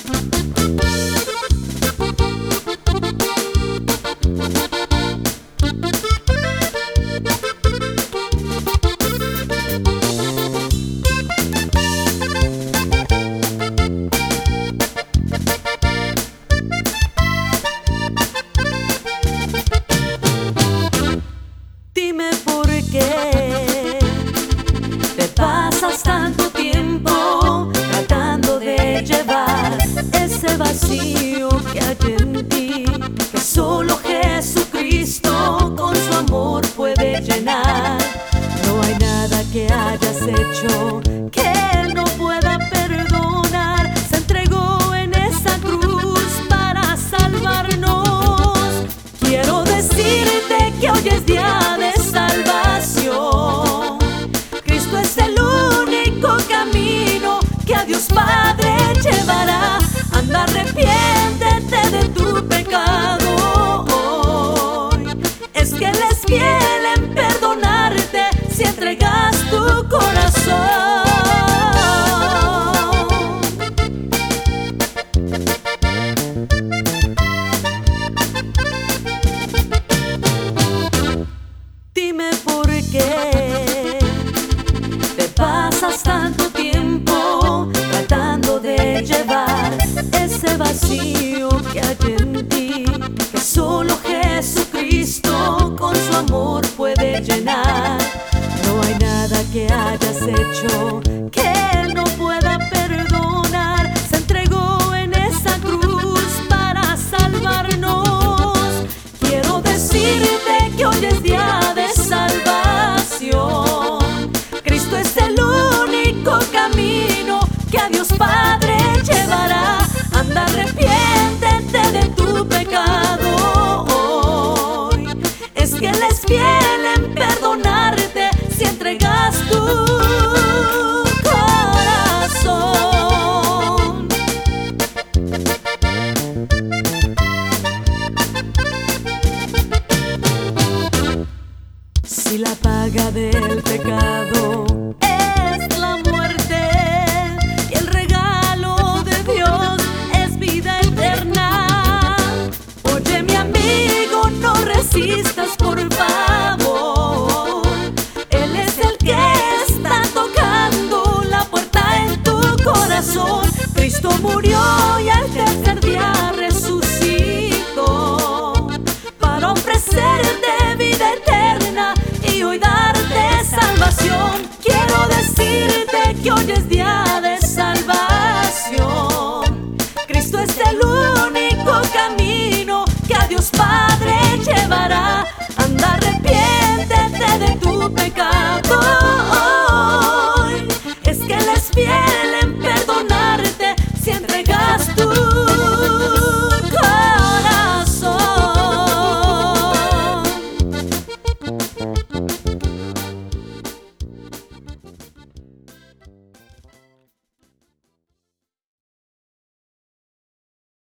Dime por qué te pasas tanto tiempo tratando de llevar ese vacío que hay en ti, que solo Jesucristo con su amor puede llenar. No hay nada que hayas hecho que Él no pueda perdonar. Se entregó en esa cruz para salvarnos. Quiero decirte que hoy es día de salvación. Cristo es el único camino que a Dios Padre llevará. Anda, arrepiéntete de tu pecado hoy. Es que Él es fiel en perdonarte si entregas tu corazón. Dime por qué te pasas tanto tiempo tratando de llevar ese vacío que hay en ti, que solo Jesucristo con su amor puede llenar. No hay nada que hayas hecho que Él no pueda perdonar. Se entregó en esa cruz para salvarnos. Quiero decirte que hoy es día de salvación. Cristo es el único camino que a Dios Padre llevará. Anda, arrepiéntete de tu pecado hoy. Es que Él es fiel en perdonarte si entregas tu corazón. Si la paga del pecado es la muerte y el regalo de Dios es vida eterna, oye mi amigo, no resistas por favor. Él es el que está tocando la puerta en tu corazón. Cristo murió y al tercer día resucitó para ofrecerte vida eterna y hoy darte salvación. Quiero decirte que hoy es día de